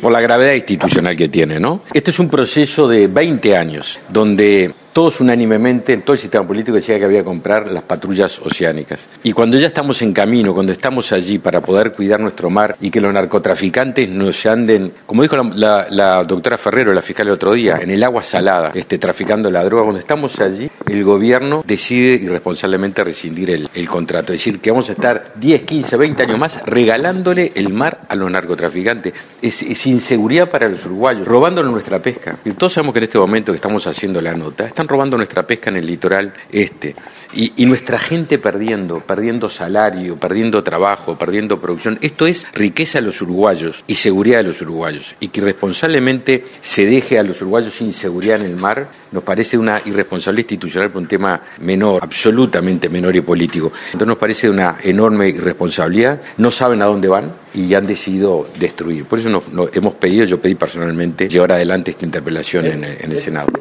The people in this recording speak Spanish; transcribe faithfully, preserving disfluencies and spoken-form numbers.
por la gravedad institucional que tiene, ¿no? Este es un proceso de veinte años, donde todos unánimemente, en todo el sistema político, decía que había que comprar las patrullas oceánicas. Y cuando ya estamos en camino, cuando estamos allí para poder cuidar nuestro mar y que los narcotraficantes no se anden, como dijo la, la, la doctora Ferrero, la fiscal el otro día, en el agua salada, este, traficando la droga, cuando estamos allí, el gobierno decide irresponsablemente rescindir el, el contrato. Es decir, que vamos a estar diez, quince, veinte años más regalándole el mar a los narcotraficantes. Es, es inseguridad para los uruguayos, robándonos nuestra pesca. Y todos sabemos que en este momento que estamos haciendo la nota, están robando nuestra pesca en el litoral este, y, y nuestra gente perdiendo, perdiendo salario, perdiendo trabajo, perdiendo producción. Esto es riqueza de los uruguayos y seguridad de los uruguayos, y que irresponsablemente se deje a los uruguayos sin seguridad en el mar, nos parece una irresponsabilidad institucional por un tema menor, absolutamente menor y político. Entonces nos parece una enorme irresponsabilidad, no saben a dónde van y han decidido destruir. Por eso nos, nos hemos pedido, yo pedí personalmente, llevar adelante esta interpelación en, en el Senado.